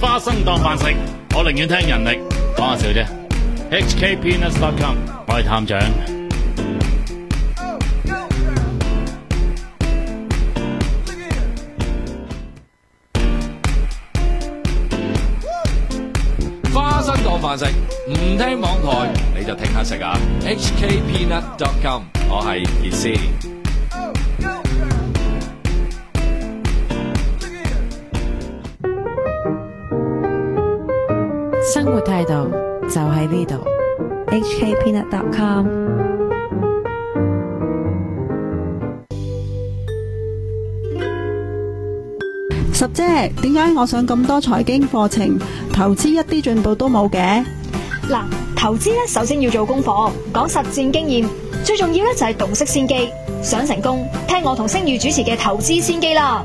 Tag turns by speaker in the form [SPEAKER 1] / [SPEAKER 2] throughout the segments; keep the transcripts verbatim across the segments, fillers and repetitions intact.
[SPEAKER 1] 花生當飯食，我寧願聽人力，講下笑啫。H K Peanuts dot com， 我係探長。
[SPEAKER 2] 花生當飯食，唔聽網台你就聽下食啊 ！H K Peanut dot com， 我係傑斯。
[SPEAKER 3] 生活態度就喺呢度
[SPEAKER 4] H K Peanut dot com。
[SPEAKER 5] 十姐，點解我上咁多財經課程，投資一啲進步都冇嘅？
[SPEAKER 6] 嗱，投資咧首先要做功課，講實戰經驗，最重要咧就係洞悉先機。想成功，聽我同星宇主持嘅投資先機啦。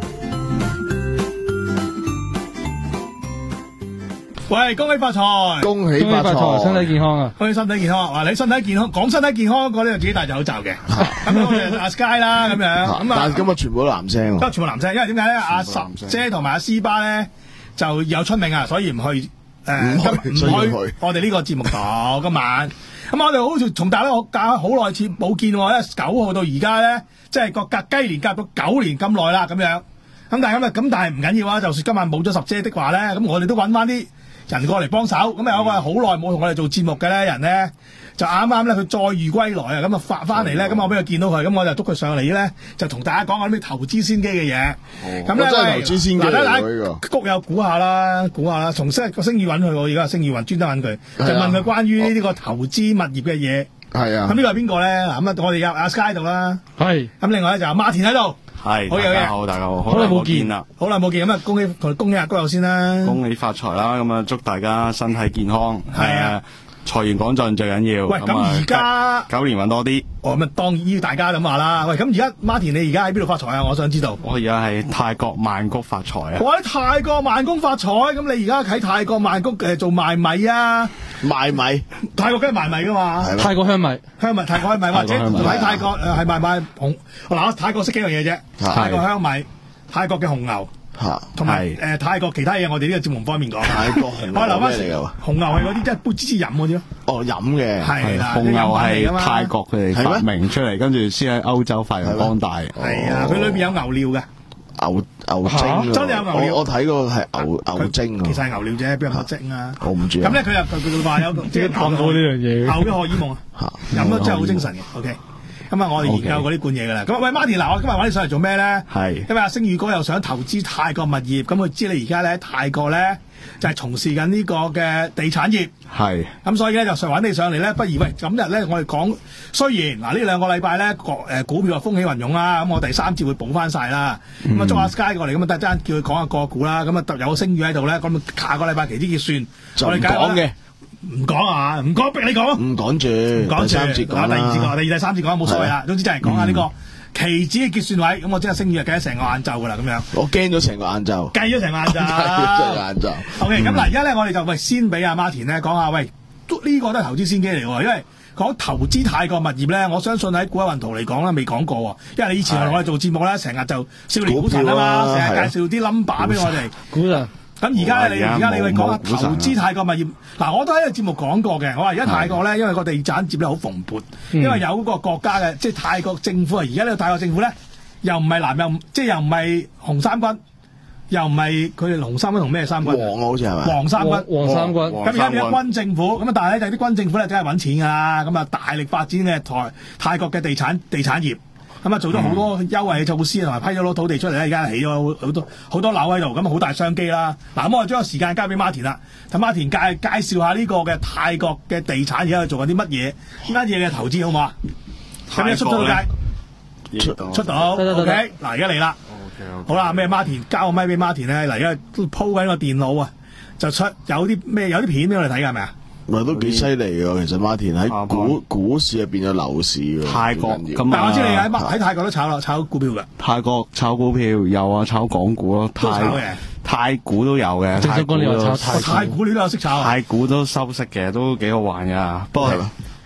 [SPEAKER 7] 喂，恭喜發財！
[SPEAKER 8] 恭喜發財，身體健康啊！
[SPEAKER 7] 恭喜身體健康。話你身體健康，講身體健康嗰啲就自己戴住口罩嘅。咁我哋阿 Sky 啦，咁樣。咁
[SPEAKER 8] 但係今日全部都男聲喎。
[SPEAKER 7] 都全部男聲，因為點解咧？阿十姐同埋阿斯巴咧就有出名啊，所以唔去誒，唔去去我哋呢個節目度今晚。咁我哋好似同大家我隔好耐次冇見喎，因為九號到而家咧，即係個隔雞年隔到九年咁耐啦，咁樣。咁但係咁啊，咁但係唔緊要啊。就算今晚冇咗十姐的話咧，咁我哋都揾翻啲人過嚟幫手，咁有個係好耐冇同我哋做節目嘅咧人咧，就啱啱咧佢再遇歸來啊，咁啊發翻嚟咧，咁我俾佢見到佢，咁我就捉佢上嚟咧，就同大家講下啲投資先機嘅嘢。咁咧，
[SPEAKER 8] 真係投資先機嚟喎
[SPEAKER 7] 呢個。谷友估下啦，估下啦，從星個星宇揾佢，我而家星宇揾專登揾佢，就問佢關於呢個投資物業嘅嘢。
[SPEAKER 8] 係啊。
[SPEAKER 7] 咁呢個係邊個咧？嗱，咁啊，我哋有阿 Sky 度啦。
[SPEAKER 8] 係。
[SPEAKER 7] 咁另外咧就阿馬田喺度。
[SPEAKER 9] 係，
[SPEAKER 7] 好
[SPEAKER 9] 大家好，大家好，
[SPEAKER 7] 好耐冇
[SPEAKER 9] 見啦，
[SPEAKER 7] 好耐冇見，咁啊，恭喜同恭喜阿高友先啦，
[SPEAKER 9] 恭喜發財啦，咁啊，祝大家身體健康，
[SPEAKER 7] 係啊，
[SPEAKER 9] 財源廣進最緊要。
[SPEAKER 7] 喂，咁而家
[SPEAKER 9] 九年揾多啲，
[SPEAKER 7] 哦，咁啊，當然要大家咁話啦。喂，咁而家 Martin 你而家喺邊度發財啊？我想知道。
[SPEAKER 9] 我而家喺泰國曼谷發財啊！
[SPEAKER 7] 我喺泰國曼谷發財，咁你而家喺泰國曼谷誒做賣米啊？
[SPEAKER 8] 賣米，
[SPEAKER 7] 泰國梗係賣米噶嘛？
[SPEAKER 8] 泰國香米，
[SPEAKER 7] 香米，泰國香米，或者喺泰國誒係賣賣紅。嗱，泰國識幾樣嘢啫，泰國香米、泰國嘅紅牛，同埋誒泰國其他嘢，我哋呢個節目唔方便講。
[SPEAKER 8] 泰國紅牛係咩嚟㗎？
[SPEAKER 7] 紅牛係嗰啲即係杯支支飲嗰啲咯。
[SPEAKER 8] 哦，飲嘅
[SPEAKER 7] 係啦，
[SPEAKER 9] 紅牛係泰國佢哋發明出嚟，跟住先喺歐洲發揚光大。
[SPEAKER 7] 係啊，佢裏邊有牛料嘅。
[SPEAKER 8] 牛牛精，
[SPEAKER 7] 真係有牛料。
[SPEAKER 8] 我我睇過係牛牛精，
[SPEAKER 7] 其實係牛料啫，邊有牛精啊？
[SPEAKER 8] 我唔知。
[SPEAKER 7] 咁咧，佢又佢話有即係
[SPEAKER 8] 講到呢樣嘢，
[SPEAKER 7] 牛嘅荷爾蒙啊，飲得真係好精神嘅。OK，咁啊，我哋研究嗰啲罐嘢噶啦。咁喂，Martin 嗱，我今日揾你上嚟做咩咧？係因為阿星宇哥又想投資泰國物業，咁佢知你而家咧喺泰國咧就係從事緊呢個嘅地產業。係。咁所以咧就想揾你上嚟咧，不如喂，今日咧我哋講，雖然嗱呢兩個禮拜咧個誒股票啊風起雲湧啦，咁我第三節會補翻晒啦。咁啊捉阿 Sky 過嚟，咁啊突然間叫佢講下個股啦。咁啊有個星宇喺度咧，咁下個禮拜期啲結算，我哋講嘅。唔講啊，唔講逼你講，
[SPEAKER 8] 唔講住，
[SPEAKER 7] 唔講住，
[SPEAKER 8] 第三節講啦，
[SPEAKER 7] 第二節講，第二、第三節講冇所謂啦。總之就係講下呢個期指嘅結算位，咁我即係星宇啊計咗成個晏晝噶啦，咁樣。
[SPEAKER 8] 我驚咗成個晏晝，
[SPEAKER 7] 計咗成個晏晝，
[SPEAKER 8] 成個晏晝。
[SPEAKER 7] OK，咁嗱，而家咧我哋就喂先俾阿 Martin 咧講下，喂呢個都係投資先機嚟喎，因為講投資泰國物業咧，我相信喺股海雲圖嚟講咧未講過喎，因為你以前我哋做節目咧，成日就少年股神啊嘛，成日介紹啲 number 俾我哋。股神。咁而家你而家你去講下投資泰國物業，嗱我都喺個節目講過嘅，我話而家泰國咧，因為個地產業咧好蓬勃，因為有嗰個國家嘅，即係泰國政府啊，而家呢個泰國政府咧，又唔係藍又即係又唔係紅三軍，又唔係佢哋紅三軍同咩三軍？黃
[SPEAKER 8] 好似係咪？
[SPEAKER 7] 黃三軍，
[SPEAKER 8] 黃三軍。
[SPEAKER 7] 咁而家變咗軍政府，咁啊但係咧就啲軍政府咧梗係揾錢㗎啦，咁啊大力發展嘅台泰國嘅地產地產業。咁啊，做咗好多優惠嘅措施，同埋批咗攞土地出嚟咧，而家起咗好多好多樓喺度，咁好大商機啦。嗱，咁我將個時間交俾 Martin 啦，同 Martin 介介紹下呢個嘅泰國嘅地產而家做緊啲乜嘢，乜嘢嘅投資好唔好啊？咁一出咗街，出出到 ，OK， 嗱而家嚟啦，好啦，咩 Martin 交個咪俾 Martin 咧，嗱而家都鋪緊個電腦啊，就出有啲咩有啲片俾我哋睇㗎，係咪啊？
[SPEAKER 8] 咪都幾犀利㗎，其實馬田喺股股市入邊有樓市㗎。
[SPEAKER 9] 泰國咁，
[SPEAKER 7] 但我知你喺喺泰國都炒炒股票㗎。
[SPEAKER 9] 泰國炒股票有啊，炒港股咯。
[SPEAKER 7] 都炒嘅。
[SPEAKER 9] 泰股都有嘅。
[SPEAKER 7] 泰股你又炒泰股，你都有識炒。
[SPEAKER 9] 泰股都收息嘅，都幾好玩㗎。不過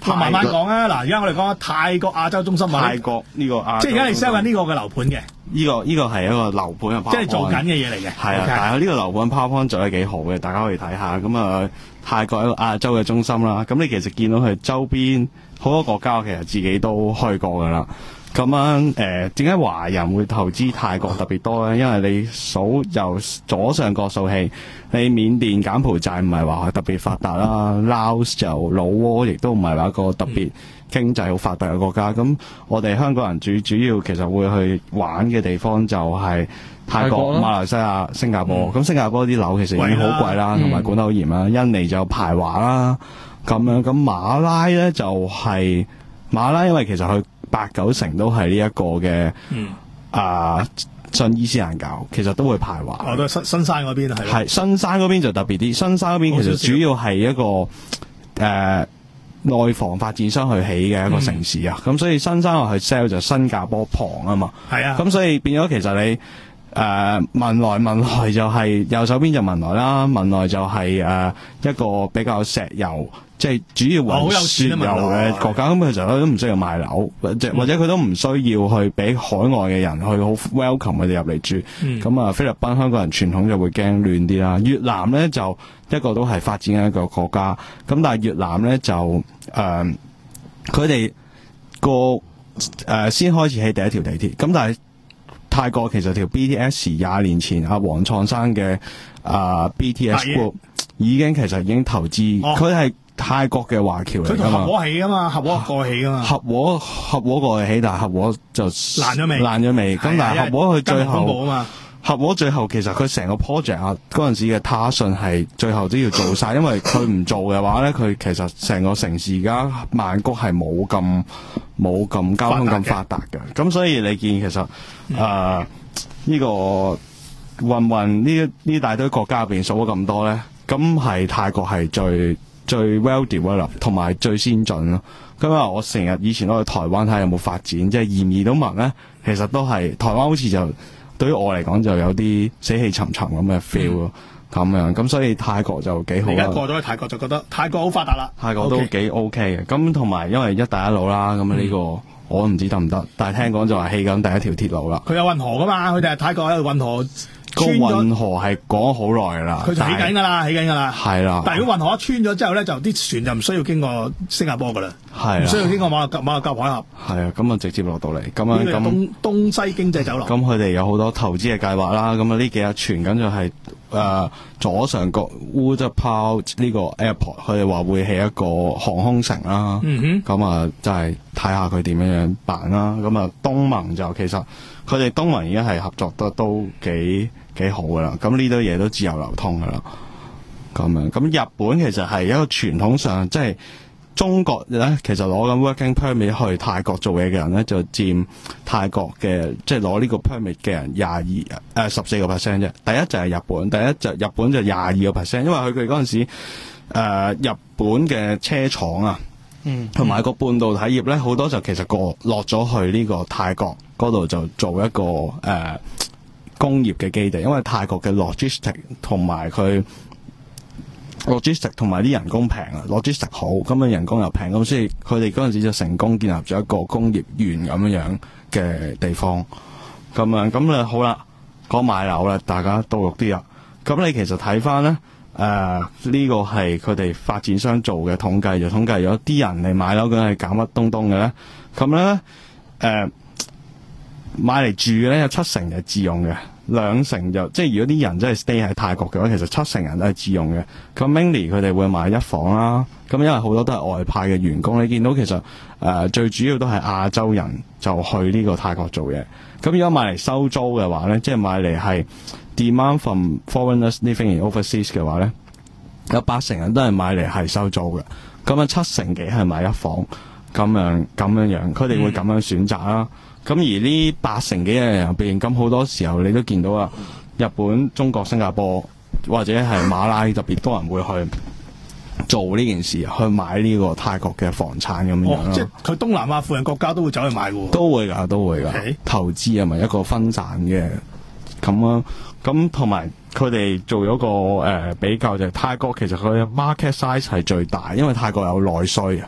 [SPEAKER 7] 我慢慢講啊！嗱，而家我哋講泰國亞洲中心
[SPEAKER 9] 泰國呢個亞洲中心，
[SPEAKER 7] 即係而家你 sell 緊呢個嘅樓盤嘅。
[SPEAKER 9] 呢、這個呢、這個係一個樓盤嘅 PowerPoint，
[SPEAKER 7] 即係做緊嘅嘢嚟嘅。
[SPEAKER 9] 係啊，
[SPEAKER 7] okay.
[SPEAKER 9] 但係呢個樓盤 PowerPoint 做得幾好嘅，大家可以睇下。咁啊，泰國一個亞洲嘅中心啦。咁你其實見到佢周邊好多國家，其實自己都去過噶啦。咁樣誒，點解華人會投資泰國特別多咧？因為你數由左上角數起，你緬甸、柬埔寨唔係話特別發達啦，拉斯就老撾，亦都唔係話一個特別經濟好發達嘅國家。咁我哋香港人最主要其實會去玩嘅地方就係泰國、馬來西亞、新加坡。咁、嗯、新加坡啲樓其實已經好貴啦，同埋、嗯、管得好嚴啦。印尼就有排華啦，咁樣咁馬拉咧就係、是、馬拉，因為其實佢八九成都係呢一個嘅，嗯啊信伊斯蘭教，其實都會排華。
[SPEAKER 7] 哦，都係新新山嗰邊係。
[SPEAKER 9] 係新山嗰邊就特別啲，新山嗰邊其實主要係一個誒、呃、內房發展商去起嘅一個城市啊，咁、嗯、所以新山我去 sell 就新加坡旁啊嘛。係啊，咁所以變咗其實你誒、呃、文萊文萊就係、是、右手邊就文萊啦，文萊就係、是、誒、呃、一個比較石油。即係主要運輸油嘅國家，咁佢就都唔需要賣樓，或者或者佢都唔需要去俾海外嘅人去好 welcome 佢哋入嚟住。咁、嗯、啊，菲律賓香港人傳統就會驚亂啲啦。越南咧就一個都係發展嘅一個國家，咁但係越南咧就誒，佢哋個誒先開始起第一條地鐵，咁但係泰國其實條 B T S 廿年前阿黃創山嘅啊 B T S Group 已經其實已經投資，佢、哦、係。泰國嘅華僑嚟㗎嘛，佢同合和起㗎嘛，合和過起㗎嘛，合和合和過起，但係合和就爛咗未？爛咗未？咁但係合和佢最後，合和最後其實佢成個 project 啊，嗰陣時嘅他信係最後都要做晒，因為佢唔做嘅話咧，佢其實成個城市而家曼谷係冇咁冇咁交通咁發達嘅，咁所以你見其實誒呢、嗯呃呢個混混呢呢大堆國家入邊數咗咁多咧，咁係泰國係最。最 well developed 同埋最先進咯。咁啊，我成日以前都去台灣睇下有冇發展，即係移唔移到民咧，其實都係台灣好似就對於我嚟講就有啲死氣沉沉咁嘅 feel 咯，咁樣咁所以泰國就幾好啦。而家過咗去泰國就覺得泰國好發達啦，泰國都幾 OK 嘅。咁同埋因為一帶一路啦，咁啊呢個我都唔知得唔得，但係聽講就話起緊第一條鐵路啦。佢有運河噶嘛？佢哋係泰國喺度運河。個運河係講咗好耐噶啦，佢就起緊噶啦，起緊噶啦，係啦。但係如果運河一穿咗之後咧，就啲船就唔需要經過新加坡噶啦，係唔需要經過馬六甲馬六甲海峽。係啊，咁啊直接落到嚟，咁樣咁東東西經濟走廊。咁佢哋有好多投資嘅計劃啦。咁啊呢幾日傳緊就係、是、誒、呃、左上角 Utapao 呢個 airport， 佢哋話會起一個航空城啦。嗯哼，咁啊就係睇下佢點樣樣辦啦。咁啊東盟就其實佢哋東盟而家係合作得都幾。幾好噶啦，咁呢堆嘢都自由流通噶啦，咁樣咁日本其實係一個傳統上即係中國咧，其實攞緊 working permit 去泰國做嘢嘅人咧，就佔泰國嘅即係攞呢個 permit 嘅人廿二誒十四個 percent 啫。第一就係日本，第一就日本就廿二個 percent，因為佢哋嗰陣時誒、呃、日本嘅車廠啊，嗯，同埋個半導體業咧，好多就其實過落咗去呢個泰國嗰度就做一個誒。呃工業嘅基地，因為泰國嘅 logistic 同埋佢 logistic 同埋啲人工平啊 ，logistic 好，咁樣人工又平，咁所以佢哋嗰陣時就成功建立咗一個工業園咁樣樣嘅地方。咁樣咁啊好啦，講買樓啦，大家到肉啲啦。咁你其實睇翻咧，誒、呃、呢、呢個係佢哋發展商做嘅統計，就統計咗啲人嚟買樓究竟係揀乜東東嘅咧。咁咧誒買嚟住嘅咧有七成就係自用嘅。兩成就即係如果啲人真係 stay 喺泰國嘅話，其實七成人都係自用嘅。咁 mainly 佢哋會買一房啦。咁因為好多都係外派嘅員工，你見到其實誒、呃、最主要都係亞洲人就去呢個泰國做嘢。咁如果買嚟收租嘅話咧，即係買嚟係 demand from foreigners living in overseas 嘅話咧，有八成人都係買嚟係收租嘅。咁啊七成幾係買一房咁樣咁樣樣，佢哋會咁樣選擇啦。咁、嗯、而呢八成幾嘅人入邊，咁好多時候你都見到啊，日本、中國、新加坡或者係馬拉特別多人會去做呢件事，去買呢個泰國嘅房產咁樣咯、哦。即係佢東南亞附近國家都會走去買喎。都會㗎，都會㗎。Okay. 投資係咪一個分散嘅咁啊？咁同埋佢哋做咗個誒、呃、比較就係泰國其實佢嘅 market size 係最大，因為泰國有內需啊。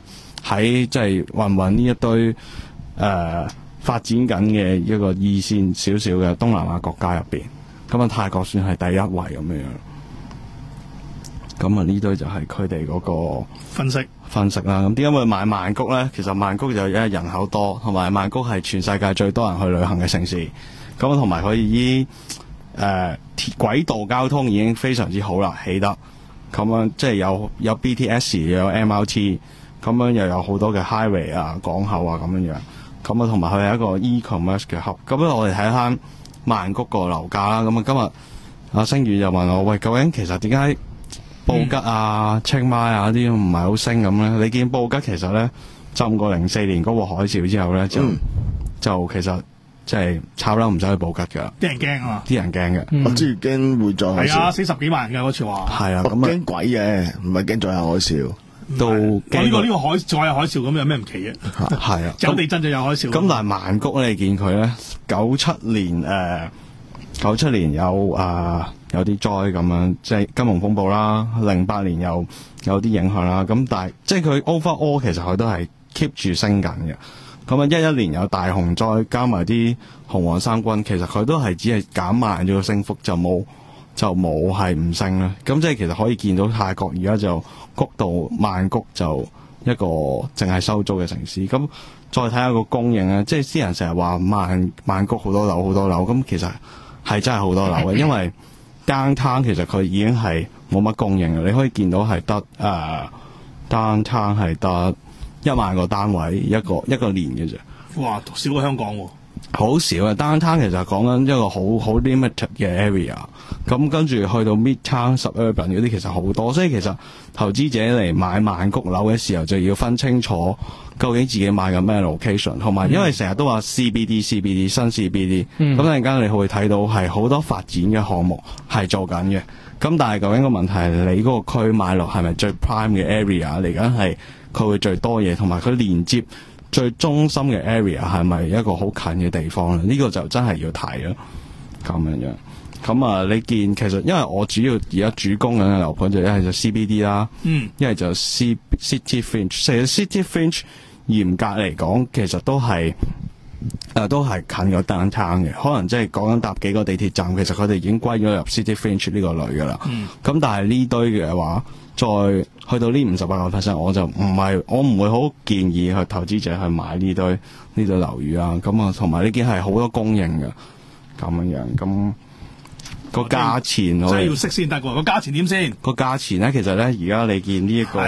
[SPEAKER 9] 喺即係混混呢一堆誒、呃、發展緊嘅一個二線少少嘅東南亞國家入邊，咁啊泰國算係第一位咁樣樣。咁啊呢堆就係佢哋嗰個
[SPEAKER 7] 分析
[SPEAKER 9] 分析啦。咁點解會買曼谷咧？其實曼谷就因為人口多，同埋曼谷係全世界最多人去旅行嘅城市。咁同埋佢依誒軌道交通已經非常之好啦，起得咁樣即係有有 B T S 又有 M R T， 咁樣又有好多嘅 highway 啊、港口啊咁樣樣。咁啊同埋佢係一個 e-commerce 嘅 hub。咁咧我哋睇下曼谷個樓價啦。咁啊今日阿星宇就問我：喂，究竟其實點解布吉啊、清邁啊啲唔係好升咁咧？你見布吉其實咧浸過零四年嗰個海嘯之後咧，就、嗯、就其實即係炒樓唔使去布吉噶，
[SPEAKER 7] 啲人驚啊！
[SPEAKER 9] 啲人驚嘅，
[SPEAKER 8] 我知驚會再海嘯。
[SPEAKER 7] 係啊，死十幾萬人㗎嗰次話。
[SPEAKER 9] 係啊，咁
[SPEAKER 8] 啊驚鬼嘅，唔係驚再有海嘯。
[SPEAKER 9] 都
[SPEAKER 7] 我呢、這個呢、這個海再有海嘯咁有咩唔奇嘅？
[SPEAKER 9] 係啊，
[SPEAKER 7] 有地震就有海嘯。
[SPEAKER 9] 咁但係曼谷你見佢咧九七年誒九七年有啊。呃有啲災咁樣，即係金融風暴啦。零八年又有啲影響啦。咁但係即係佢 overall 其實佢都係 keep 住升緊嘅。咁啊，一一年有大洪災，加埋啲紅黃三軍，其實佢都係只係減慢咗個升幅，就冇就冇係唔升啦。咁即係其實可以見到泰國而家就谷到曼谷就一個淨係收租嘅城市。咁再睇下個供應咧，即係啲人成日話曼曼谷好多樓好多樓，咁其實係真係好多樓嘅，因為downtown 其實佢已經係冇乜供應嘅，你可以見到係得誒 downtown 係得一萬個單位一個一個年嘅啫。
[SPEAKER 7] 哇，少過香港喎、哦！
[SPEAKER 9] 好少啊 downtown 其實講緊一個好好 limited 嘅 area， 咁跟住去到 midtown suburban 嗰啲其實好多，所以其實投資者嚟買曼谷樓嘅時候就要分清楚究竟自己買緊咩 location， 同埋因為成日都話 C B D C B D 新 C B D， 咁陣間你會睇到係好多發展嘅項目係做緊嘅，咁但係究竟個問題係你嗰個區買落係咪最 prime 嘅 area 嚟緊，係佢會最多嘢，同埋佢連接最中心嘅 area 係咪一個好近嘅地方咧？呢、這個就真係要睇咯，咁樣樣。咁啊，你見其實因為我主要而家主攻緊嘅樓盤就一係就 C B D 啦，嗯，一係就 C City Fringe。其實 City Fringe 嚴格嚟講，其實都係誒、呃、都係近個 downtown 嘅，可能即係講緊搭幾個地鐵站，其實佢哋已經歸咗入 City Fringe 呢個類噶啦。嗯，咁但係呢堆嘅話，再去到呢五十八個 percent， 我就唔係我唔會好建議去投資者去買呢堆呢堆樓宇啊。咁啊，同埋呢件係好多供應嘅咁樣樣咁。個價錢我
[SPEAKER 7] 真係要識先得喎，個價錢點先？
[SPEAKER 9] 個價錢咧，其實咧而家你見呢一個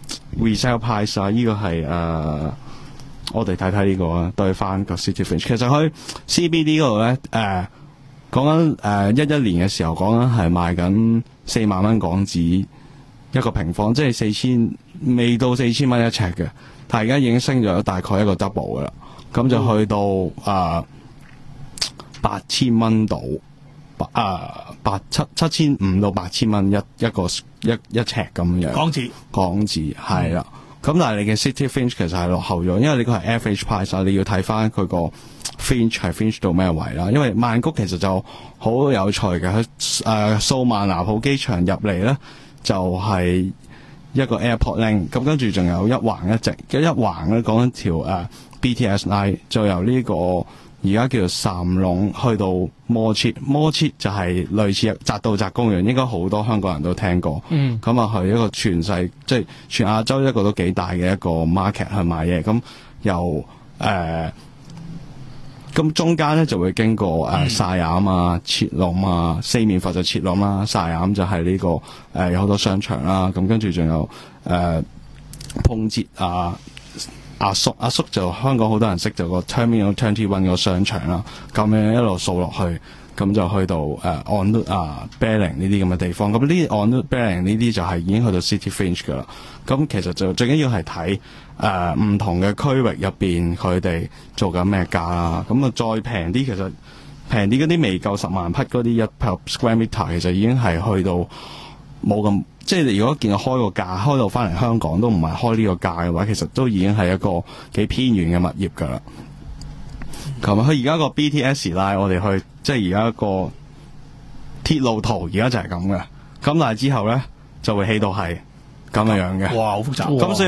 [SPEAKER 9] resale price 啊，呢、這個係誒、呃，我哋睇睇呢個啊，對翻個 City Fringe。其實佢 C B D 嗰度咧誒，講緊誒一一年嘅時候講緊係賣緊四萬蚊港紙一個平方，即係四千未到四千蚊一尺嘅，但係而家已經升咗大概一個 double 噶啦，咁就去到誒八千蚊度。八啊八七七千五到八千蚊一一個一一尺咁樣
[SPEAKER 7] 港紙
[SPEAKER 9] 港紙係啦，咁、嗯、但係你嘅 City Fringe 其實係落後咗，因為你個係 average price 啊，你要睇翻佢個 Fringe 係 Fringe 到咩位啦。因為曼谷其實就好有趣嘅，佢誒素萬那普機場入嚟咧就係、是、一個 airport link， 咁跟住仲有一橫一直，一橫咧講緊條誒 B T S line 就由呢、這個。而家叫做蠶龍去到摩切，摩切就係類似扎道扎公園，應該好多香港人都聽過。嗯，咁啊係一個全世即係全亞洲一個都幾大嘅一個 market 去買嘢。咁由誒，咁、呃、中間咧就會經過誒薩雅啊、切隆啊，四面佛就切隆啦，薩雅就係呢、這個誒、呃、有好多商場啦。咁跟住仲有誒碰捷啊。阿叔阿叔就香港好多人識就個 Terminal Twenty One 個商場啦，咁樣一路掃落去，咁就去到誒 On Route 啊 Bering 呢啲咁嘅地方，咁呢啲 On Route Bering 呢啲就係已經去到 City Fringe 噶啦。咁其實就最緊要係睇誒唔同嘅區域入邊佢哋做緊咩價啦。咁啊再平啲，其實平啲嗰啲未夠十萬匹嗰啲一 per square meter，其實已經係去到冇咁。即係你如果見到開個價，開到翻嚟香港都唔係開呢個價嘅話，其實都已經係一個幾偏遠嘅物業㗎啦。咁佢而家個 B T S line，我哋去即係而家個鐵路圖，而家就係咁嘅。咁但係之後咧就會起到係咁嘅樣嘅。
[SPEAKER 7] 哇，好複雜。
[SPEAKER 9] 咁所以咧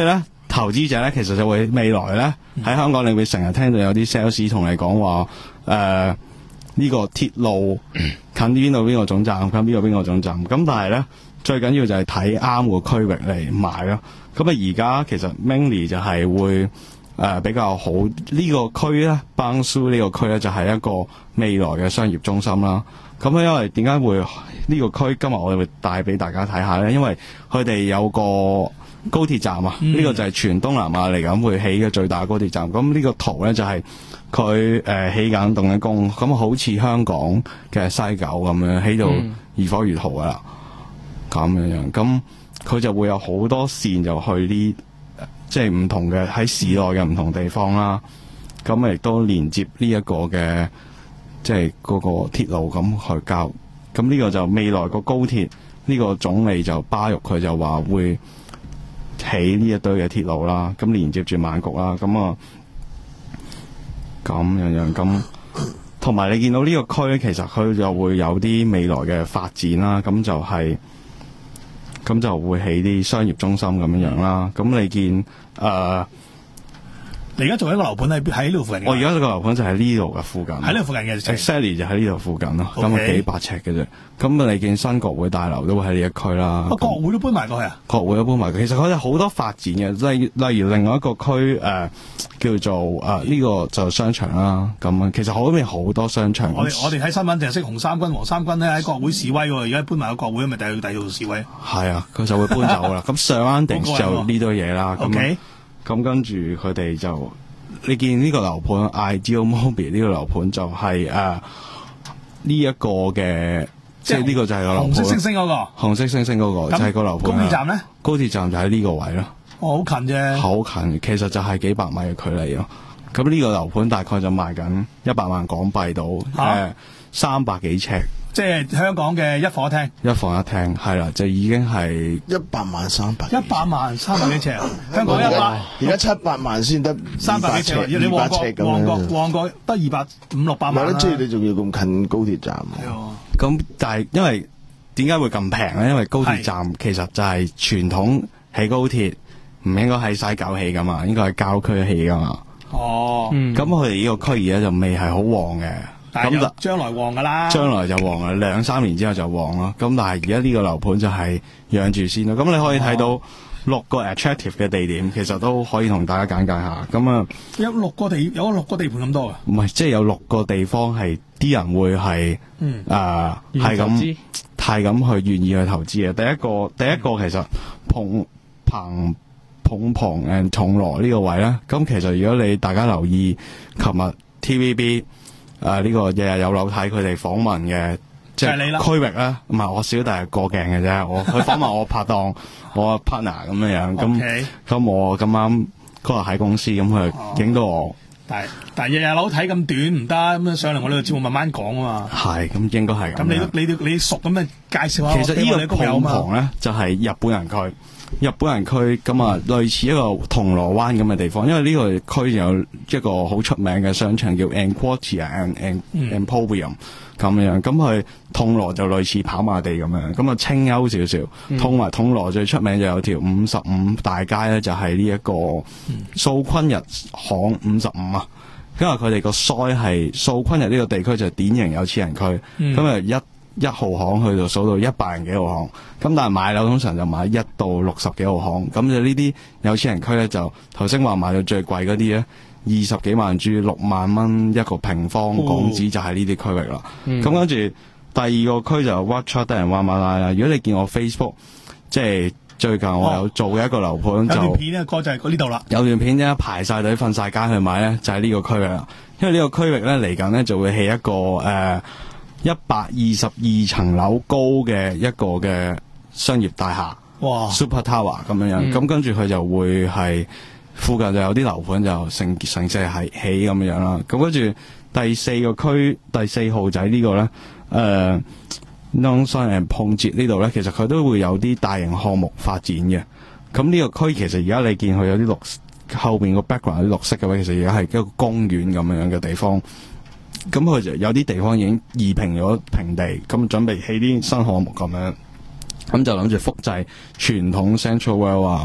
[SPEAKER 9] 投資者咧，其實就會未來咧喺香港，你會成日聽到有啲 sales 同你講話，誒、呃、呢、這個鐵路近邊度邊個總站，近邊個邊個總站。咁但係咧，最緊要就係睇啱個區域嚟買咯。咁啊，而家其實 mainly 就係會誒、呃、比較好、這個、呢個區咧 Bangsu 呢個區咧就係、是、一個未來嘅商業中心啦。咁因為點解會呢個區今日我哋會帶俾大家睇下咧？因為佢哋有個高鐵站啊，呢、嗯、個就係全東南亞嚟緊會起嘅最大高鐵站。咁呢個圖咧就係佢誒起緊動緊工，咁好似香港嘅西九咁樣起到如火如荼噶啦，咁、嗯、樣樣。咁佢就會有好多線就去呢，即係唔同嘅喺市內嘅唔同地方啦。咁亦都連接呢一個嘅即係嗰個鐵路咁去交。咁呢個就未來個高鐵呢、這個總理就巴育佢就話會起呢一堆嘅鐵路啦，咁連接住曼谷啦，咁啊咁樣樣咁，同埋你見到呢個區其實佢就會有啲未來嘅發展啦，咁就係、是、咁就會起啲商業中心咁樣樣啦，咁你見誒。呃
[SPEAKER 7] 你而家做一個樓盤喺喺呢度附近。
[SPEAKER 9] 我而家個樓盤就喺呢度嘅附近。喺
[SPEAKER 7] 呢度附近嘅
[SPEAKER 9] exactly 就喺呢度附近咯。咁啊、okay. 幾百尺嘅啫。咁你見新國會大樓都會喺呢一區啦。
[SPEAKER 7] 啊，國會都搬埋過去啊？
[SPEAKER 9] 國會都搬埋。其實佢哋好多發展嘅，例例如另外一個區誒、呃、叫做誒呢、呃這個就商場啦。咁啊，其實嗰邊好多商場。
[SPEAKER 7] 我哋我哋睇新聞淨係識紅三軍、黃三軍咧喺國會示威喎，而家搬埋個國會，咪第去第二度示威。
[SPEAKER 9] 係啊，佢就會搬走啦。咁上灣地就呢堆嘢啦。
[SPEAKER 7] OK。
[SPEAKER 9] 咁跟住佢哋就。你見呢個樓盤 Ideal Mobile 呢個樓盤就係誒呢一個嘅，即係呢個就係個樓盤。紅色星星嗰、那個。紅色星星嗰、那個就係、是、個樓盤。
[SPEAKER 7] 高鐵站咧？
[SPEAKER 9] 高鐵站就喺呢個位咯。
[SPEAKER 7] 哦，好近啫。好
[SPEAKER 9] 近，其實就係幾百米嘅距離咯。咁呢個樓盤大概就賣緊一百萬港幣到，誒三百幾尺。
[SPEAKER 7] 即係香港嘅一房一廳，
[SPEAKER 9] 一房一廳係啦，就已經係
[SPEAKER 8] 一百萬三百，
[SPEAKER 7] 一百萬三百幾尺，香港一百，
[SPEAKER 8] 而家七百萬先得
[SPEAKER 7] 三百幾尺，你旺角旺角旺角得二百五六百萬啦。
[SPEAKER 8] 即係你仲要咁近高鐵站。
[SPEAKER 9] 係咁但係因為點解會咁平咧？因為高鐵站其實就係傳統起高鐵唔應該喺西九起噶嘛，應該係郊區起噶嘛。
[SPEAKER 7] 哦，
[SPEAKER 9] 咁佢哋呢個區而家就未係好旺嘅。
[SPEAKER 7] 咁就將來旺噶啦，
[SPEAKER 9] 將來就旺啦，兩三年之後就旺咯。咁但係而家呢個樓盤就係養住先咯。咁你可以睇到六個 attractive 嘅地點，其實都可以同大家簡介下。咁啊，
[SPEAKER 7] 有六個地，有六個地盤咁多啊？
[SPEAKER 9] 唔係，即係有六個地方係啲人會係誒係咁係咁去願意去投資嘅。第一個第一個其實碰棚碰棚誒銅鑼呢個位咧，咁其實如果你大家留意，琴日 T V B。誒、呃，呢、這個日日有樓睇佢哋訪問嘅，即係區域咧，唔係我小弟係過鏡嘅啫，我佢訪問我拍檔，我 partner 咁樣樣，咁咁、okay. 我咁啱嗰日喺公司，咁佢影到我。哦、但係但係日日樓睇咁短唔得，咁樣上嚟我呢個節目慢慢講啊嘛。係，咁應該係。咁你你你熟咁樣介紹下。其實呢個碰棚咧就係、是、日本人區。日本人區咁啊，類似一個銅鑼灣咁嘅地方，因為呢個區有一個好出名嘅商場叫 Enquatia and and Emporium 咁樣，咁佢銅鑼就類似跑馬地咁樣，咁啊清幽少少。同埋銅鑼最出名就有條五十五大街咧，就係呢一個素坤日巷五十五啊，因為佢哋個腮係素坤日呢個地區就係典型有錢人區，咁、嗯、啊一。一號行去到數到一百人幾號行，咁但係買樓通常就買一到六十幾號行，咁就呢啲有錢人區咧，就頭先話買到最貴嗰啲咧，二十幾萬至六萬蚊一個平方港紙就係呢啲區域啦。咁、嗯、跟住第二個區就 Wat 得人話馬拉啦。如果你見我 Facebook， 即係最近我有做嘅一個樓盤、哦，就有段片咧，哥就係呢度啦。有段片咧排晒隊瞓晒街去買咧，就係、是、呢個區域啦。因為呢個區域咧嚟緊咧就會起一個誒。呃一百二十二層樓高嘅一個嘅商業大廈，哇 Super Tower 咁樣樣，咁、嗯、跟住佢就會係附近就有啲樓盤就成成隻係起咁樣樣啦。咁跟住第四個區第四號仔呢個咧，誒 Nongsan and Ponjit 呢度咧，其實佢都會有啲大型項目發展嘅。咁呢個區其實而家你見佢有啲綠後邊個 background 有啲綠色嘅話，其實而家係一個公園咁樣樣嘅地方。咁佢就有啲地方已經移平咗平地，咁準備起啲新項目咁樣，咁就諗住複製傳統 Central World 啊，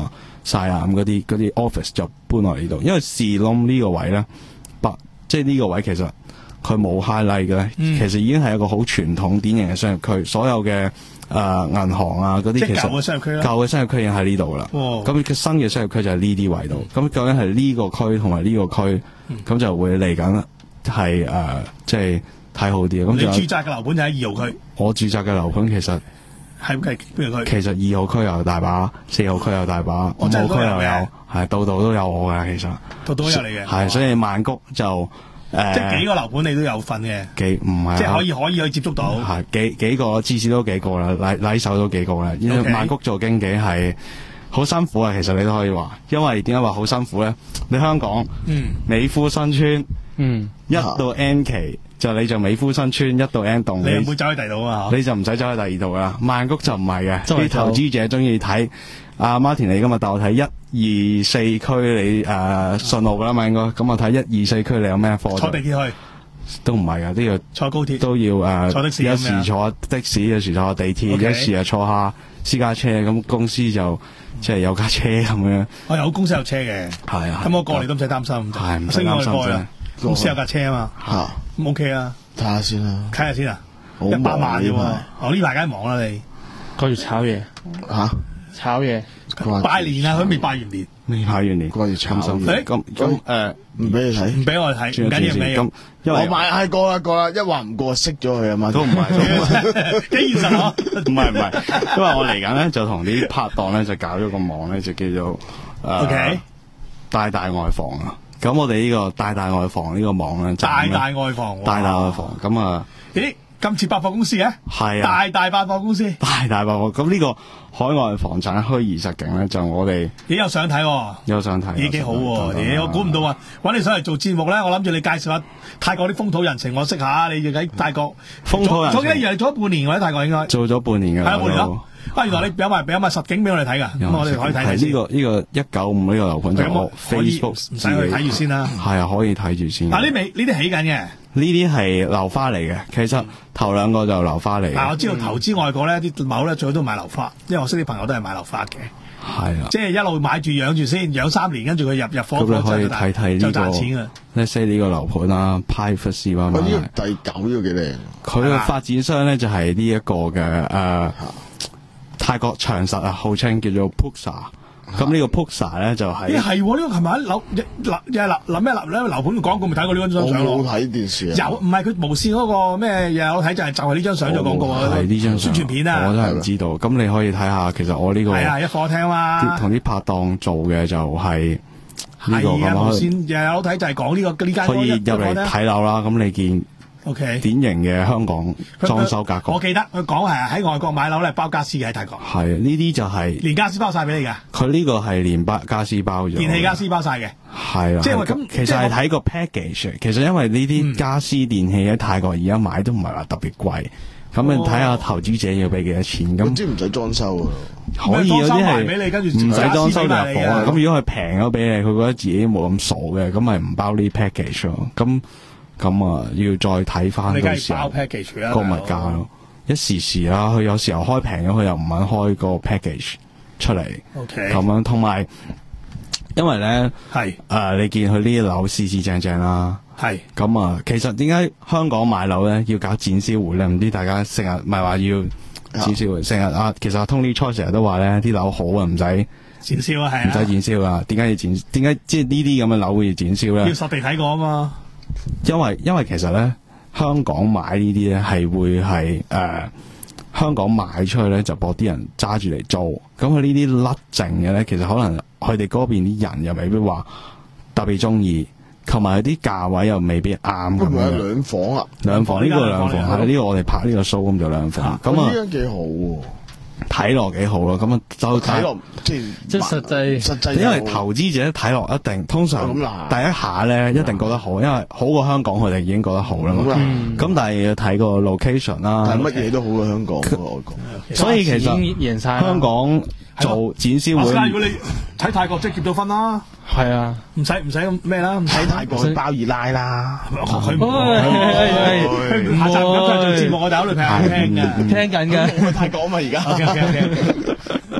[SPEAKER 9] 晒啊，咁嗰啲嗰啲 office 就搬落嚟呢度，因為士窿呢個位咧，不即係呢個位其實佢冇 highlight 嘅咧，
[SPEAKER 7] 嗯、
[SPEAKER 9] 其實已經係一個好傳統典型嘅商業區，所有嘅誒銀行啊嗰啲其實
[SPEAKER 7] 舊嘅商業區啦，
[SPEAKER 9] 舊嘅商業區已經喺呢度噶啦。咁佢新嘅商業區就係呢啲位度。咁、嗯、究竟係呢個區同埋呢個區，咁、嗯、就會嚟緊係誒即係睇好啲。咁
[SPEAKER 7] 你住宅嘅樓盤就喺二號區。
[SPEAKER 9] 我住宅嘅樓盤其實。
[SPEAKER 7] 係係邊個區？
[SPEAKER 9] 其實二號區又大把，四號區又大把，五號區又有，係度度都有我嘅。其實
[SPEAKER 7] 度度都有你嘅。
[SPEAKER 9] 係，所以曼谷就誒，
[SPEAKER 7] 即係幾個樓盤你都有份嘅。
[SPEAKER 9] 幾唔係？
[SPEAKER 7] 即係可以可以去接觸到。
[SPEAKER 9] 係幾幾個，至少都幾個啦，禮禮手都幾個啦。因為曼谷做經紀係好辛苦啊，其實你都可以話，因為點解話好辛苦咧？你香港，嗯，美孚新村，嗯，一到 N 期。就你就美孚新村一到 N 棟，
[SPEAKER 7] 你唔會走去第二度啊？
[SPEAKER 9] 你就唔使走去第二度噶。曼谷就唔係嘅，啲投資者中意睇阿 Martin 你今日帶我睇一二四區你誒、呃、順路噶啦嘛，應該咁我睇一二四區你有咩貨？
[SPEAKER 7] 坐地鐵去
[SPEAKER 9] 都唔係噶，都要
[SPEAKER 7] 坐高鐵
[SPEAKER 9] 都要誒、呃，
[SPEAKER 7] 坐的士
[SPEAKER 9] 有時坐的士，有時坐地鐵，
[SPEAKER 7] Okay.
[SPEAKER 9] 有時又坐下私家車，咁公司就即係有架車咁樣。
[SPEAKER 7] 我有公司有車嘅，係啊，咁我過嚟都唔使擔心，
[SPEAKER 9] 係唔使擔心啫。
[SPEAKER 7] 公司有架車啊嘛，嚇咁 OK 啊。
[SPEAKER 8] 睇下先啦，
[SPEAKER 7] 睇下先啊，一百萬啫喎！哦，呢排梗係忙啦你，
[SPEAKER 10] 掛住炒嘢
[SPEAKER 8] 嚇，
[SPEAKER 10] 炒嘢
[SPEAKER 7] 拜年啊，佢未拜完年，
[SPEAKER 9] 未拜完年，
[SPEAKER 8] 掛住炒
[SPEAKER 9] 嘢。咁咁誒，唔俾你睇，
[SPEAKER 7] 唔俾我睇，唔緊要咩？
[SPEAKER 9] 咁因為
[SPEAKER 8] 我買係過啦過啦，一話唔過熄咗佢啊嘛，
[SPEAKER 9] 都唔係，
[SPEAKER 7] 幾現實啊！
[SPEAKER 9] 唔係唔係，因為我嚟緊咧就同啲拍檔咧就搞咗個網咧，就叫做誒大大外房啊。咁我哋呢個大大外房呢個網咧，
[SPEAKER 7] 大大外房，
[SPEAKER 9] 大大外房咁啊！
[SPEAKER 7] 咦，咁似百貨公司嘅？
[SPEAKER 9] 係啊，
[SPEAKER 7] 大大百貨公司，
[SPEAKER 9] 大大百貨。咁呢個海外房產虛擬實境咧，就我哋
[SPEAKER 7] 咦有相睇，
[SPEAKER 9] 有相睇，
[SPEAKER 7] 咦幾好喎！咦，我估唔到啊！揾你上嚟做節目咧，我諗住你介紹下泰國啲風土人情，我識下。你喺泰國
[SPEAKER 9] 風土人情，
[SPEAKER 7] 做幾多年？做咗半年喎喺泰國應該。
[SPEAKER 9] 做咗半年嘅。
[SPEAKER 7] 係啊，半年咯。啊！原來你有埋有埋實景俾我哋睇㗎，咁我哋可以睇睇先。
[SPEAKER 9] 呢個呢個一九五呢個樓盤就我 Facebook
[SPEAKER 7] 唔使去睇住先啦。
[SPEAKER 9] 係啊，可以睇住先。
[SPEAKER 7] 嗱呢未呢啲起緊嘅，
[SPEAKER 9] 呢啲係樓花嚟嘅。其實頭兩個就樓花嚟嘅。
[SPEAKER 7] 嗱我知道投資外國咧，啲樓咧最好都買樓花，因為我識啲朋友都係買樓花嘅。
[SPEAKER 9] 係啊，
[SPEAKER 7] 即係一路買住養住先，養三年，跟住佢入入伙
[SPEAKER 9] 咁你可以睇睇呢個，
[SPEAKER 7] 就賺錢啊
[SPEAKER 9] ！Let's say 呢個樓盤啦 ，Privacy 啊嘛。
[SPEAKER 8] 呢個第九呢個幾靚。
[SPEAKER 9] 佢嘅發展商咧就係呢一個嘅誒。泰國長實啊，號稱叫做 Puxa， 咁呢個 Puxa 咧就係，咦係
[SPEAKER 7] 呢個琴日樓樓又樓樓咩樓咧樓盤嘅廣告咪睇過呢張相咯？
[SPEAKER 8] 我冇睇電視啊，
[SPEAKER 7] 有唔係佢無線嗰個咩又有睇就係就係呢張相做廣告啊，
[SPEAKER 9] 係呢張
[SPEAKER 7] 宣傳片啊，
[SPEAKER 9] 我都係唔知道。咁你可以睇下，其實我呢個
[SPEAKER 7] 係啊一課廳嘛，
[SPEAKER 9] 同啲拍檔做嘅就係呢個
[SPEAKER 7] 係啊無線又有睇就係講呢個呢間
[SPEAKER 9] 可以入嚟睇樓啦。咁你見？
[SPEAKER 7] O K，
[SPEAKER 9] 典型嘅香港裝修格局。
[SPEAKER 7] 我記得佢講係喺外國買樓咧包家私嘅喺泰國。
[SPEAKER 9] 係啊，呢啲就係
[SPEAKER 7] 連家私包晒俾你㗎。
[SPEAKER 9] 佢呢個係連包家私包咗。
[SPEAKER 7] 電器家私包晒嘅。
[SPEAKER 9] 係啊。即係咁，其實係睇個 package。其實因為呢啲家私電器喺泰國而家買都唔係話特別貴。咁你睇下投資者要俾幾多錢？咁
[SPEAKER 8] 知唔使裝修啊？
[SPEAKER 9] 可以有啲係唔使裝修入伙啊。咁如果佢平咗俾你，佢覺得自己冇咁傻嘅，咁咪唔包呢啲 package 咯。咁咁啊，要再睇翻到時候個物價咯。一時時啦，佢有時候開平咗，佢又唔肯開個 package 出嚟。
[SPEAKER 7] OK，
[SPEAKER 9] 咁樣同埋，因為咧
[SPEAKER 7] 係
[SPEAKER 9] 誒、呃，你見佢呢啲樓四四正正啦。
[SPEAKER 7] 係
[SPEAKER 9] 咁啊，其實點解香港買樓咧要搞展銷會咧？唔知大家成日咪話要展銷會，成日啊，其實阿 Tony Choi 成日都話咧，啲樓好啊，唔使
[SPEAKER 7] 展銷啊，係
[SPEAKER 9] 唔使展銷啊。點解要展？點解即係呢啲咁嘅樓會要展銷咧？
[SPEAKER 7] 要實地睇過啊嘛。
[SPEAKER 9] 因為因為其實咧，香港買呢啲咧係會係誒、呃、香港買出去咧就博啲人揸住嚟租，咁佢呢啲甩剩嘅咧，其實可能佢哋嗰邊啲人又未必話特別中意，同埋啲價位又未必啱咁樣。
[SPEAKER 8] 兩房啊，
[SPEAKER 9] 兩房呢、呢個兩房係呢、呢個我哋拍呢個 show 咁就兩房，咁啊
[SPEAKER 8] 呢樣幾好喎。
[SPEAKER 9] 睇落幾好咯，咁啊就
[SPEAKER 8] 睇落即係
[SPEAKER 10] 即係實際
[SPEAKER 8] 實際，
[SPEAKER 9] 因為投資者睇落一定通常第一下咧一定覺得好，因為好過香港佢哋已經覺得好啦嘛。咁、嗯、但係要睇個 location 啦，
[SPEAKER 8] 但係乜嘢都好過香港嘅外國，
[SPEAKER 9] 所以其實香港做展銷會，
[SPEAKER 7] 如果你睇泰國即係結到婚啦。
[SPEAKER 10] 係啊，
[SPEAKER 7] 唔使唔使咁咩啦，唔使
[SPEAKER 8] 泰國包二奶啦。
[SPEAKER 7] 佢唔佢下集咁做節目，我哋考慮平聽嘅，
[SPEAKER 10] 聽緊嘅。
[SPEAKER 8] 泰國啊嘛而家。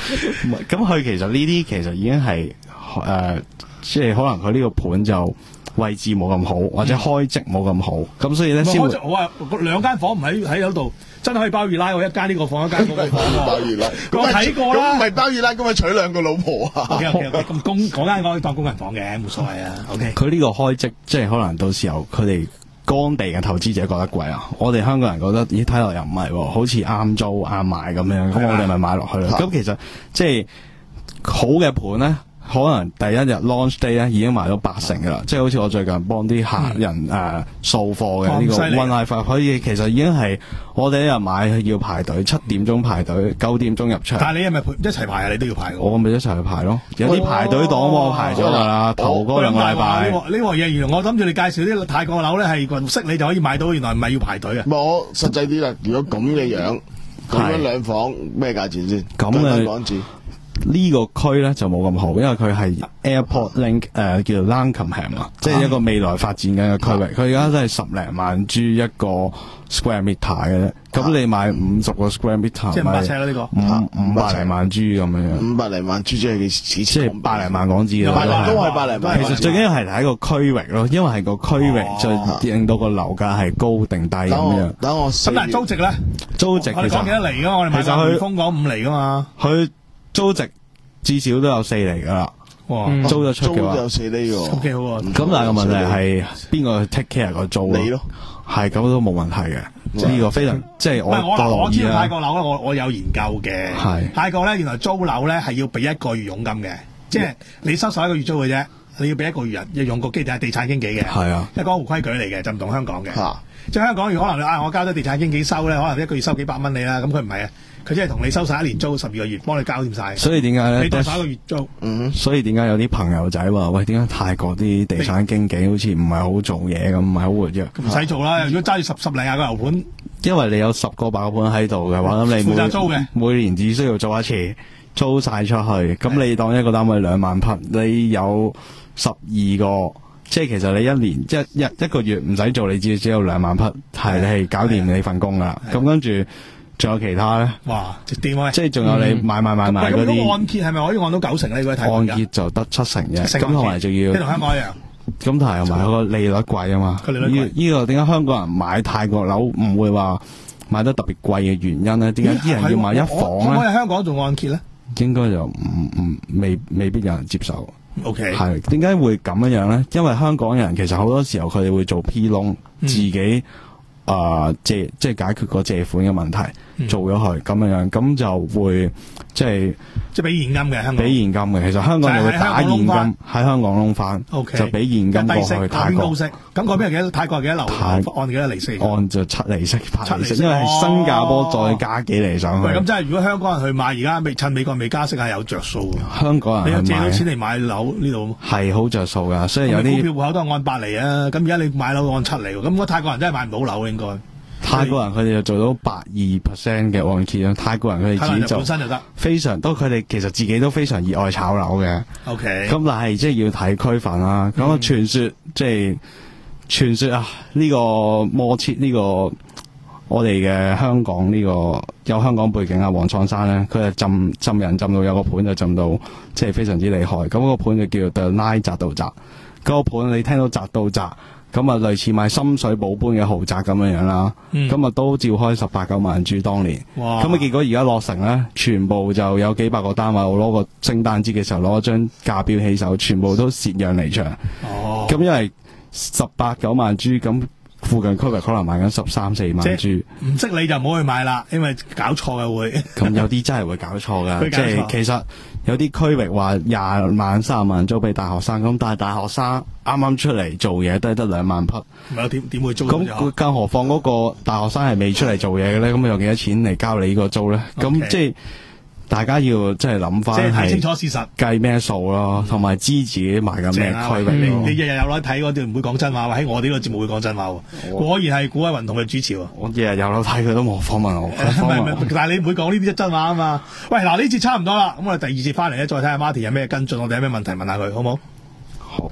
[SPEAKER 9] 唔係咁佢其實呢啲其實已經係誒、呃，即係可能佢呢個盤就位置冇咁好，或者開積冇咁好，咁、嗯、所以咧先會。
[SPEAKER 7] 我話兩間房唔喺喺嗰度，真係可以包二奶喎，一間呢個房，一間嗰個房喎。
[SPEAKER 8] 包二奶，
[SPEAKER 7] 我睇過啦。
[SPEAKER 8] 咁唔係包二奶，咁咪娶兩個老婆啊
[SPEAKER 7] ？OK OK OK，咁公嗰間可以當工人房嘅，冇所謂啊。OK。
[SPEAKER 9] 佢呢個開積即係可能到時候佢哋乾地嘅投資者覺得貴啊，我哋香港人覺得咦睇落又唔係喎，好似啱租啱買咁樣，咁我哋咪買落去咯。咁其實即係好嘅盤咧。可能第一日 launch day 咧已經賣咗八成噶啦，即係好似我最近幫啲客人誒掃貨嘅呢個 One Life， 可以其實已經係我哋一日買要排隊，七點鐘排隊，九點鐘入場。
[SPEAKER 7] 但係你係咪一齊排啊？你都要排㗎？
[SPEAKER 9] 我咪一齊去排咯，有啲排隊檔我排咗㗎啦，頭嗰兩個禮拜。
[SPEAKER 7] 呢個嘢原來我諗住你介紹啲泰國樓咧係識你就可以買到，原來唔係要排隊啊！
[SPEAKER 8] 我實際啲啦，如果咁嘅樣，咁樣兩房咩價錢先？
[SPEAKER 9] 咁嘅港紙。呢個區咧就冇咁好，因為佢係 Airport Link 誒、呃、叫做 Lankenham 啊，即係一個未來發展緊嘅區域。佢而家都係十零萬 G 一個 square meter 嘅啫。咁、啊、你買五十個 square meter，
[SPEAKER 7] 即係五百尺啦呢個，
[SPEAKER 9] 五五百零萬 G 咁樣。
[SPEAKER 8] 五百零萬 G 即係幾錢？
[SPEAKER 9] 即係百零萬港紙啦。
[SPEAKER 8] 都係百零萬。
[SPEAKER 9] 其實最緊要係睇個區域咯，因為係個區域就令到個樓價係高定低咁樣。
[SPEAKER 8] 等我
[SPEAKER 7] 咁但係租值咧？
[SPEAKER 9] 租值其實
[SPEAKER 7] 我哋講幾多厘㗎嘛？我哋買個匯豐講五厘㗎嘛。
[SPEAKER 9] 佢租值至少都有四厘噶啦，哇！租得出嘅話，
[SPEAKER 8] 租有四厘喎，
[SPEAKER 7] 咁幾好啊！
[SPEAKER 9] 咁但係個問題係邊個去 take care 個租
[SPEAKER 8] 你咯，
[SPEAKER 9] 係咁都冇問題嘅。呢個非常即係我
[SPEAKER 7] 我我知道泰國樓咧，我我有研究嘅。
[SPEAKER 9] 係
[SPEAKER 7] 泰國咧，原來租樓咧係要俾一個月佣金嘅，即係你收十一個月租嘅啫，你要俾一個月人要用個基地係地產經紀嘅。
[SPEAKER 9] 係啊，
[SPEAKER 7] 即係江湖規矩嚟嘅，就唔同香港嘅。即係香港，如果可能啊，我交咗地產經紀收咧，可能一個月收幾百蚊你啦。咁佢唔係啊，佢即係同你收晒一年租十二個月，幫你交掂晒。
[SPEAKER 9] 所以點解咧？
[SPEAKER 7] 你當十一個月租。
[SPEAKER 9] 嗯。所以點解有啲朋友仔話：喂，點解泰國啲地產經紀好似唔係好做嘢咁，唔係好活躍？
[SPEAKER 7] 唔使做啦，如果揸住十十零廿個樓盤，
[SPEAKER 9] 因為你有十個八個盤喺度嘅話，咁你
[SPEAKER 7] 負責租嘅，
[SPEAKER 9] 每年只需要做一次，租晒出去。咁你當一個單位兩萬匹，你有十二個。即係其實你一年即係一一個月唔使做，你只只有兩萬匹，係你係搞掂你份工噶啦。咁跟住仲有其他咧？
[SPEAKER 7] 哇！點啊？
[SPEAKER 9] 即係仲有你買買買買嗰啲。
[SPEAKER 7] 咁按揭係咪可以按到九成咧？如果睇
[SPEAKER 9] 按揭就得七成啫。咁同埋仲要。
[SPEAKER 7] 即係同香港一樣。
[SPEAKER 9] 咁同埋同埋個利率貴啊嘛。呢呢個點解香港人買泰國樓唔會話買得特別貴嘅原因咧？點解啲人要買一房咧？
[SPEAKER 7] 可唔可以喺香港做按揭咧？
[SPEAKER 9] 應該就唔唔未未必有人接受。
[SPEAKER 7] O K，
[SPEAKER 9] 係點解會咁樣樣咧？因為香港人其實好多時候佢哋會做 P loan，自己啊、呃、借即係解決個借款嘅問題，嗯、做咗佢咁樣樣，咁就會即係
[SPEAKER 7] 即係俾現金嘅香港，
[SPEAKER 9] 俾現金嘅。其實香港就會打現金喺香港窿翻，
[SPEAKER 7] okay，
[SPEAKER 9] 就俾現金過去泰國。
[SPEAKER 7] 咁嗰邊係幾多？泰國係幾多樓？按幾多利息？
[SPEAKER 9] 按就七厘息，八厘息，因為係新加坡再加幾厘上去。
[SPEAKER 7] 咁即係如果香港人去買，而家未趁美國未加息係有着數。
[SPEAKER 9] 香港人
[SPEAKER 7] 你借到錢嚟買樓呢度
[SPEAKER 9] 係好着數㗎，所以有啲
[SPEAKER 7] 股票戶口都係按八厘啊。咁而家你買樓按七厘喎，咁我泰國人真係買唔到樓應該。
[SPEAKER 9] 泰國人佢哋就做到百二 percent 嘅按揭咯。泰國人佢哋自己就
[SPEAKER 7] 本身就得
[SPEAKER 9] 非常都，佢哋其實自己都非常熱愛炒樓嘅。
[SPEAKER 7] O K，咁
[SPEAKER 9] 但係即係要睇區份啦。咁啊傳說即係傳說啊，呢、這個摩切呢個我哋嘅香港呢、這個有香港背景啊，黃創山咧，佢係浸浸人浸到有個盤就浸到即係非常之厲害。咁、那個盤就叫做 The Nine 宅到宅。嗰、那個盤你聽到宅到宅。咁啊，類似買深水埗般嘅豪宅咁樣樣啦，咁、嗯、啊都照開十八九萬注當年，咁啊結果而家落成咧，全部就有幾百個單位，我攞個聖誕節嘅時候攞張價標起手，全部都蝕讓離場。哦，咁因為十八九萬注，咁附近區域可能賣緊十三四萬注，
[SPEAKER 7] 唔識你就唔好去買啦，因為搞錯嘅會。
[SPEAKER 9] 咁有啲真係會搞錯噶，即係其實有啲區域話廿萬、三十萬租俾大學生，咁但係大學生啱啱出嚟做嘢都係得兩萬匹，
[SPEAKER 7] 唔係點點會租？
[SPEAKER 9] 咁更何況嗰個大學生係未出嚟做嘢嘅咧，咁用幾多錢嚟交你呢個租咧？咁、okay. 即係大家要即係諗翻，
[SPEAKER 7] 即係睇清楚事實，
[SPEAKER 9] 計咩數咯，同埋知自己買緊咩區域。
[SPEAKER 7] 你你日日有得睇嗰啲唔會講真話，喺我哋呢個節目會講真話喎。果然係古偉雲同佢主持喎。
[SPEAKER 9] 我日日有得睇佢都冇訪問我，
[SPEAKER 7] 但係你唔會講呢啲真話啊嘛。喂，嗱呢節差唔多啦，咁我哋第二節翻嚟咧，再睇下 Martin 有咩跟進，我哋有咩問題問下佢，好唔好？
[SPEAKER 9] 好。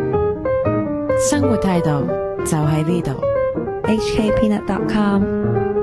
[SPEAKER 3] 生活態度就喺呢度。
[SPEAKER 4] H K Peanut dot com